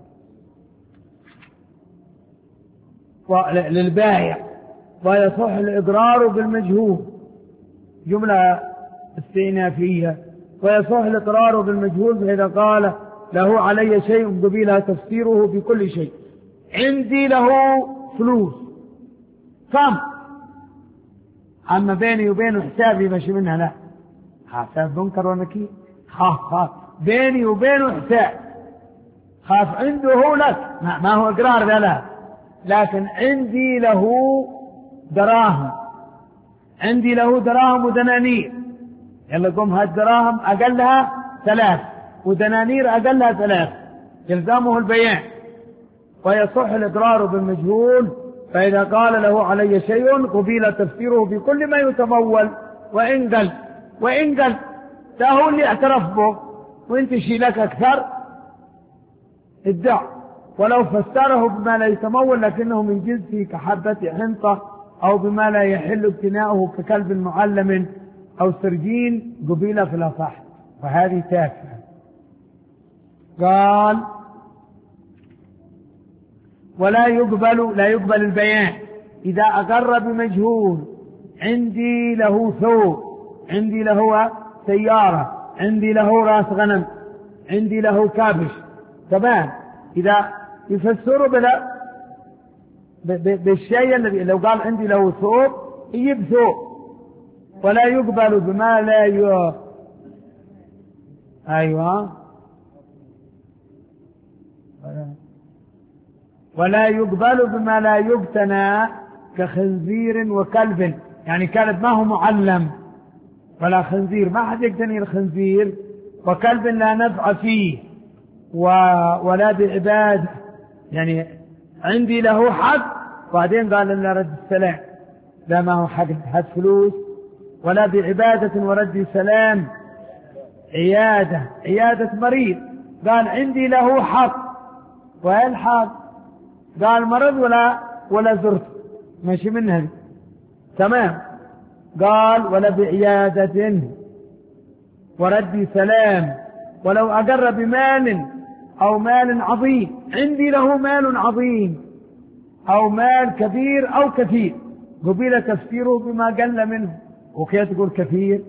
للبائع، ويصح الإقرار بالمجهول، جملة استئنافية، ويصح الإقرار بالمجهول فإذا قال له علي شيء قبيل تفسيره بكل شيء، عندي له فلوس كم، أما بيني وبينه حسابي ماشي منها، لا حساب منكر ونكير، خاف خاف بيني وبينه حساب، خاف عنده هو لك، ما هو إقرار ذا لا، لكن عندي له دراهم، عندي له دراهم ودنانير، يلا قم هالدراهم أقلها ثلاث ودنانير أقلها ثلاث، يلزمه البيان، ويصح الإقرار بالمجهول فإذا قال له علي شيء قبيل تفسيره بكل ما يتمول، وإن قل وإن قل ده هو اللي اعترف به وانت شيلك أكثر ادعى، ولو فسره بما لا يتمول لكنه من جنسه كحبة حنطة، أو بما لا يحل ابتناؤه ككلب معلم أو سرجين قبيل في الأصح، وهذه تافهة. قال ولا يقبل لا يقبل البيان إذا أقر بمجهول، عندي له ثوب، عندي له سيارة، عندي له راس غنم، عندي له كابش، تمام، إذا يفسره بلا بالشيء الذي لو قال عندي له ثوب يجيب ثوب، ولا يقبل بما لا ي... أيوة ولا يقبل بما لا يقتنى كخنزير وكلب، يعني كلب ما هو معلم، ولا خنزير ما حد يقتني الخنزير، وكلب لا نفع فيه و... ولا بعباد، يعني عندي له حق بعدين قال لنا رد السلام، لا ما هو حق حد فلوس، ولا بعبادة ورد سلام، عيادة عيادة مريض، قال عندي له حق، وين حق؟ قال مرض ولا ولا زرت، ماشي منها تمام. قال ولا بعيادة ورد سلام، ولو أقر بمال أو مال عظيم، عندي له مال عظيم أو مال كبير أو كثير، قبيل تفسيره بما قل منه، وكيف تقول كثير؟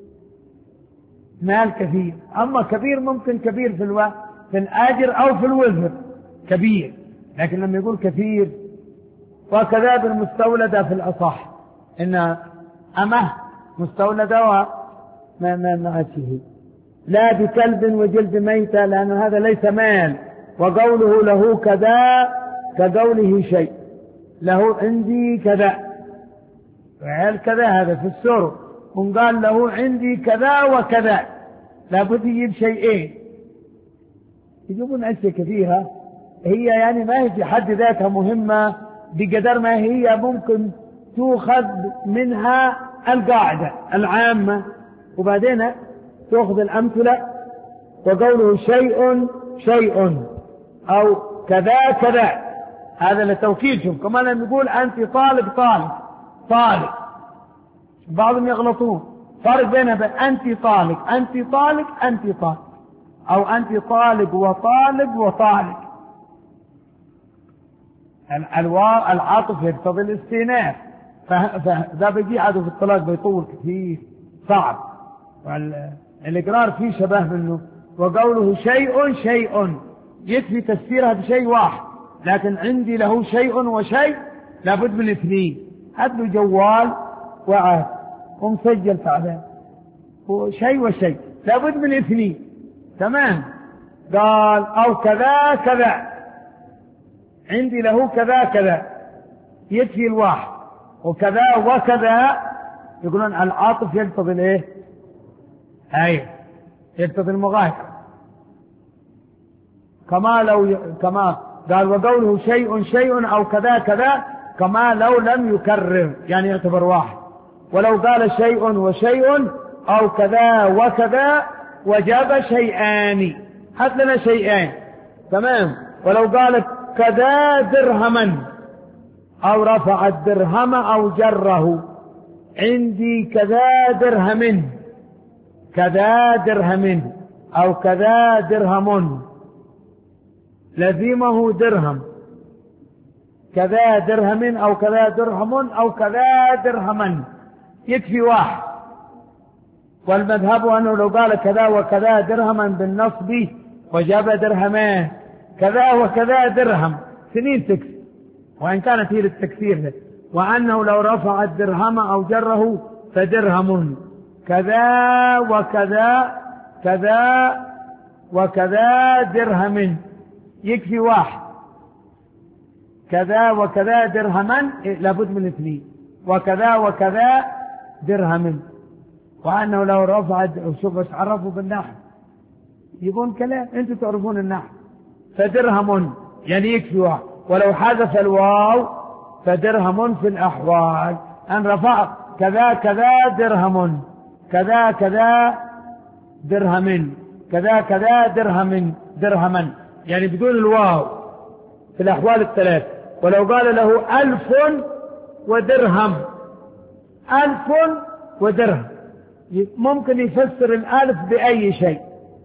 مال كثير، أما كبير ممكن كبير في الو... في الآجر أو في الوزر كبير، لكن لما يقول كثير. وكذا بالمستولدة في الأصح، إن أمه مستولدة وما ما معته، لا بكلب وجلد ميتة، لأن هذا ليس مال، وقوله له كذا كقوله شيء، له عندي كذا، وعيال كذا هذا في السر، وقال له عندي كذا وكذا، لابد يجيب شيئين، يجيبون أشياء كثيرة هي يعني ما هي في حد ذاتها مهمة بقدر ما هي ممكن تؤخذ منها القاعدة العامة، وبعدين تأخذ الأمثلة، وقوله شيء شيء أو كذا كذا، هذا لتوكيد. شوف كمان لما يقول أنت طالب طالب طالب، بعضهم يغلطون، فرق بينها بين أنت طالب أنت طالب أنت طالب، أو أنت طالب وطالب وطالب. العاطف يقتضي الاستئناف، فذا بيجي عاده في الطلاق بيطول كثير صعب، والإقرار فيه شبه منه. وقوله شيء شيء يكفي تفسيرها بشيء واحد، لكن عندي له شيء وشيء لابد من اثنين. هات له جوال وعاد ومسجل تعبان وشيء وشيء، لابد من اثنين. تمام. قال أو كذا كذا، عندي له كذا كذا، يكفي الواحد. وكذا وكذا يقولون العاطف يقتضي الايه؟ اي يقتضي المغايرة. كما لو ي... كما قال وقوله شيء شيء أو كذا كذا كما لو لم يكرر، يعني يعتبر واحد. ولو قال شيء وشيء أو كذا وكذا وجاب شيئان، هات لنا شيئان. تمام. ولو قالت كذا درهما أو رفع الدرهم أو جره، عندي كذا درهم، كذا درهم أو كذا درهم، لزمه درهم، كذا درهم أو كذا درهم أو كذا درهما، يكفي واحد. والمذهب أنه لو قال كذا وكذا درهما بالنصب وجاب درهمان، كذا وكذا درهم سنين تكسر، وإن كانت هي للتكسير، وأنه لو رفع الدرهم أو جره فدرهم، كذا وكذا كذا وكذا درهم، يكفي واحد. كذا وكذا درهما لابد من اثنين، وكذا وكذا درهم. وأنه لو رفع، شوف بس عرفوا بالنحو، يقول كلام أنتم تعرفون النحو. فدرهم يعني يكفي واحد. ولو حذف الواو فدرهم في الأحوال، أن رفع كذا كذا درهم، كذا كذا درهم، كذا كذا درهم درهما، يعني بدون الواو في الأحوال الثلاث. ولو قال له ألف ودرهم، ألف ودرهم، ممكن يفسر الألف بأي شيء.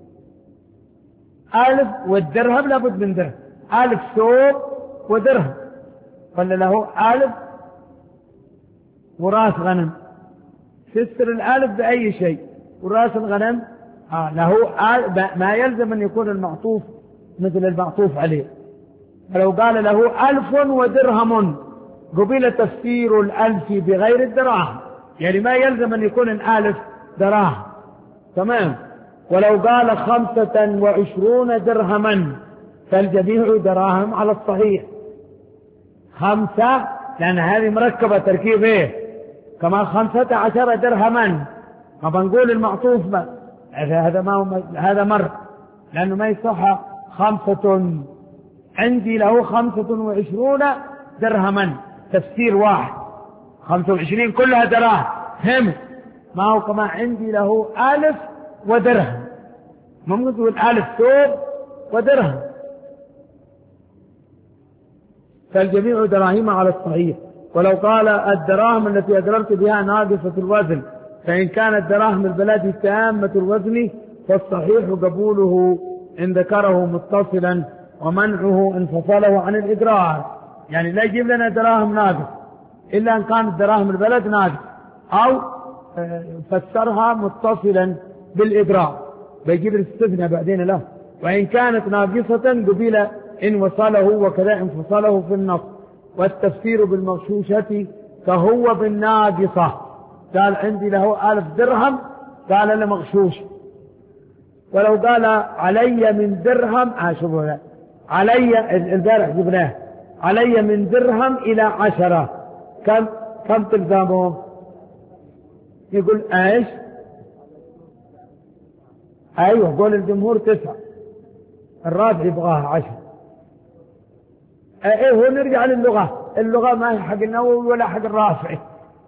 ألف والدرهم لابد من درهم، ألف ثوب ودرهم، قال له ألف وراس غنم، فسر الألف بأي شيء. وراس الغنم آه له ما يلزم أن يكون المعطوف مثل المعطوف عليه. فلو قال له ألف ودرهم قبل تفسير الألف بغير الدراهم، يعني ما يلزم أن يكون الألف دراهم. تمام. ولو قال خمسة وعشرون درهما فالجميع دراهم على الصحيح. خمسة لأن هذه مركبة تركيب إيه؟ كما خمسة عشر درهما، ما بنقول المعطوف ما هذا ما هو هذا مر، لأنه ما يصح خمسة. عندي له خمسة وعشرون درهما، تفسير واحد، خمسة وعشرين كلها دراهم، هم ما هو كما عندي له ألف ودرهم، ممكن تقول ألف ثوب ودرهم، فالجميع دراهم على الصحيح. ولو قال الدراهم التي أدررت بها ناقصة الوزن، فإن كانت دراهم البلد تامة الوزن فالصحيح قبوله إن ذكره متصلا، ومنعه إن فصله عن الإدرار. يعني لا يجيب لنا دراهم ناقص إلا أن كانت دراهم البلد ناقص، أو فسرها متصلا بالإدرار، بيجيب الاستثناء بعدين له. وإن كانت ناقصة قبل إن وصله، وكذا إن فصله في النص. والتفسير بالمغشوشة فهو بالناقصة، قال عندي له ألف درهم قال لمغشوش. ولو قال علي من درهم آشبه علي البارح جبناه، علي من درهم إلى عشرة، كم كم تلزمه؟ يقول ايش؟ ايوه قول الجمهور تسعة، الرابع يبغاها عشرة. ايه هو نرجع للغة، اللغة ما هي حق النووي ولا حق الرافعي.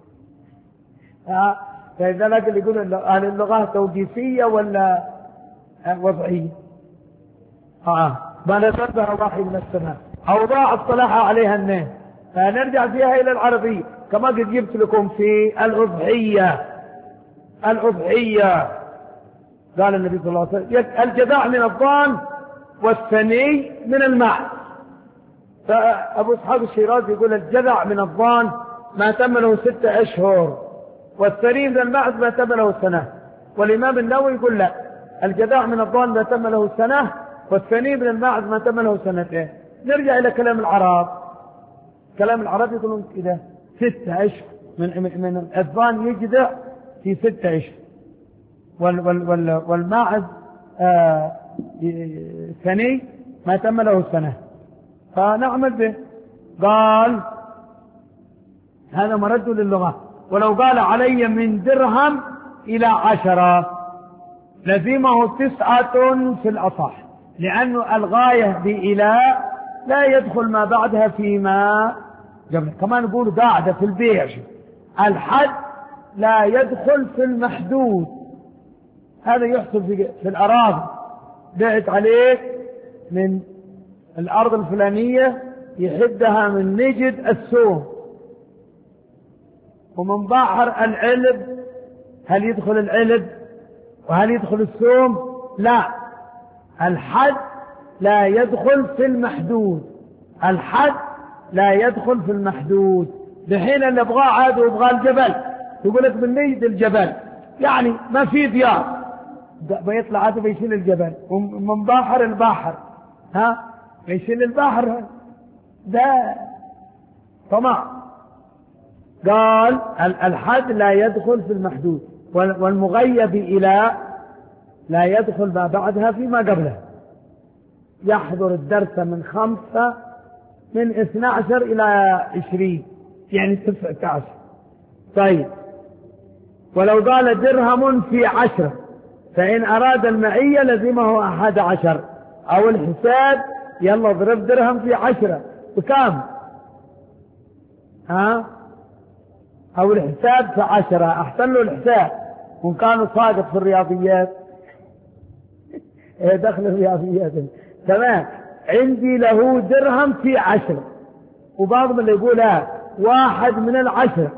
آه فلذلك اللي يقول هل اللغة توقيفية ولا وضعية؟ اه ما نزلها وحي من السماء او ضاع الصلاح عليها الناس، فنرجع فيها الى العربية. كما قد جبت لكم في الأضحية، الأضحية قال النبي صلى الله عليه وسلم الجذع من الضان والثني من الماء. فأبو إسحاق الشيرازي يقول الجذع من الضان ما تم له ستة أشهر، والثني من الماء ما تم له سنة. والإمام النووي يقول لا، الجذع من الضان ما تم له سنة، والثاني من الماعز ما تم له سنتين. نرجع إلى كلام العرب. كلام العرب يقولون كذا ستة أشهر من من الأذبان يجدع في ستة أشهر، وال وال وال والماعز آه ثاني ما تم له سنة، فنعمل به. قال هذا مرد للغة. ولو قال علي من درهم إلى عشرة لزمه تسعة في الأصح، لأنه الغاية بإلى لا يدخل ما بعدها فيما قبل. كما نقول قاعدة في البيع، الحد لا يدخل في المحدود. هذا يحصل في, في الأراضي. بعت عليك من الأرض الفلانية يحدها من نجد السوم ومن بحر العلب، هل يدخل العلب وهل يدخل السوم؟ لا، الحد لا يدخل في المحدود. الحد لا يدخل في المحدود. بحين اللي ابغاه عاد وابغاه الجبل، يقول لك من نجد الجبل، يعني ما في ديار، بيطلع عاد بيشيل الجبل. ومن بحر البحر، ها بيشيل البحر، ده طمع. قال الحد لا يدخل في المحدود، والمغيب إلى لا يدخل ما بعدها فيما قبله. يحضر الدرس من خمسة من اثنى عشر إلى عشرين، يعني تسعة عشر. طيب، ولو قال درهم في عشرة فإن أراد المعية لزمه أحد عشر، أو الحساب يلا اضرب درهم في عشرة بكام؟ ها؟ أو الحساب في عشرة، أحسن له الحساب. وإن كانوا صادق في الرياضيات دخل الرياضيات تمام. عندي له درهم في عشرة، وبعضهم اللي يقول لا واحد من العشرة،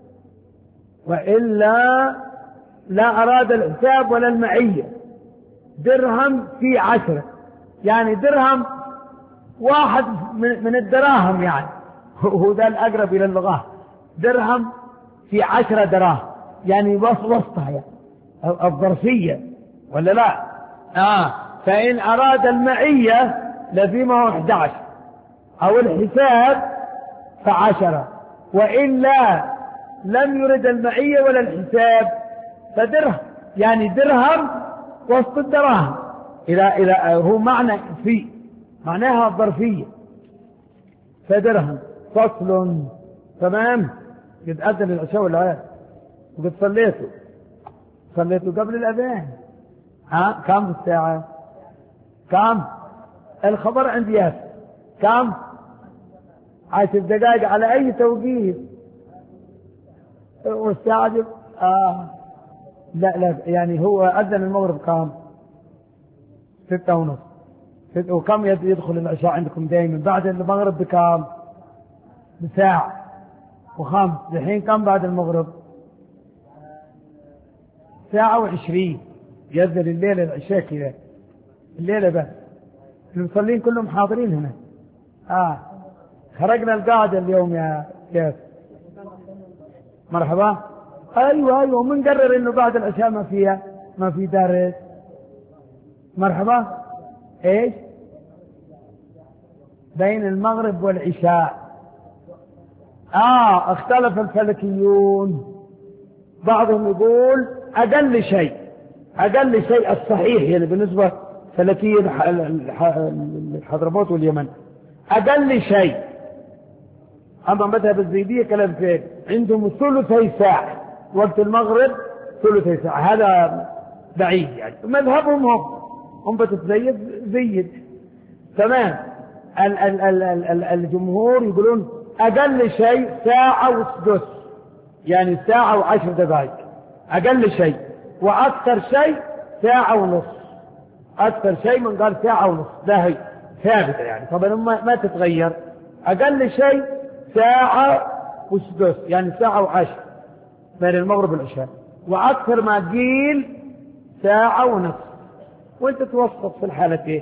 وإلا لا أراد الحساب ولا المعية. درهم في عشرة يعني درهم واحد من الدراهم، يعني هو ذا الأقرب إلى اللغة. درهم في عشرة دراهم يعني وسطها، يعني الظرفية ولا لا؟ آه فإن أراد المعية لزمه أحد عشر، أو الحساب فعشرة، وإلا لم يرد المعية ولا الحساب فدرهم، يعني درهم وسط الدراهم. إلى إلى هو معنى في معناها الظرفية، فدرهم. فصل. تمام. قد أذن العشاء والعيال وقد صليتوا صليتوا قبل الأذان. ها كم الساعة؟ كم؟ الخبر عندي ياسر. كم؟ عشر دقائق على أي توقيت. والساعة دي آه لا لا يعني هو أذن المغرب كم؟ ستة ونص. ستة. وكم يدخل العشاء عندكم دائما بعد المغرب بكم؟ بساعة وخمس. الحين كم بعد المغرب؟ ساعة وعشرين. ينزل الليلة العشاء كذا الليلة بس. المصلين كلهم حاضرين هنا. آه خرجنا القاعدة اليوم يا كيف. مرحبا. أيوة أيوة من قرر إنه بعد العشاء ما فيها ما في درس. مرحبا. إيش؟ بين المغرب والعشاء. آه اختلف الفلكيون. بعضهم يقول أقل شيء أقل شيء الصحيح، يعني بالنسبة فلكية الحضرموت واليمن أقل شيء. أما مذهب الزيدية كلام فين عندهم ثلثي ساعة وقت المغرب، ثلثي ساعة. هذا بعيد يعني مذهبهم هم هم بتتزيد زيد. تمام. ال ال ال ال ال الجمهور يقولون أقل شيء ساعة وسدس، يعني ساعة وعشر دقائق أقل شيء، وأكثر شيء ساعة ونصف. أكثر شيء من قال ساعة ونصف، لا هي ثابتة يعني طبعا ما, ما تتغير. أقل شيء ساعة وسدس يعني ساعة وعشر بين المغرب والعشاء، وأكثر ما قيل ساعة ونصف. وانت توسط في الحالتين.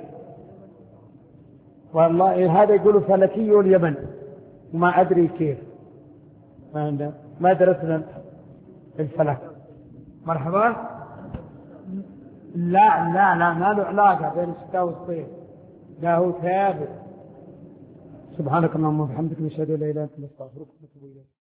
والله هذا يقولوا فلكي واليمن وما أدري كيف، ما, ما درسنا الفلك. مرحبا. لا لا لا ما له علاقة بين الشتاء والصيف، لا هو ثابت. سبحانك اللهم وبحمدك نشهد ان لا اله الا انت نستغفرك ونتوب اليك.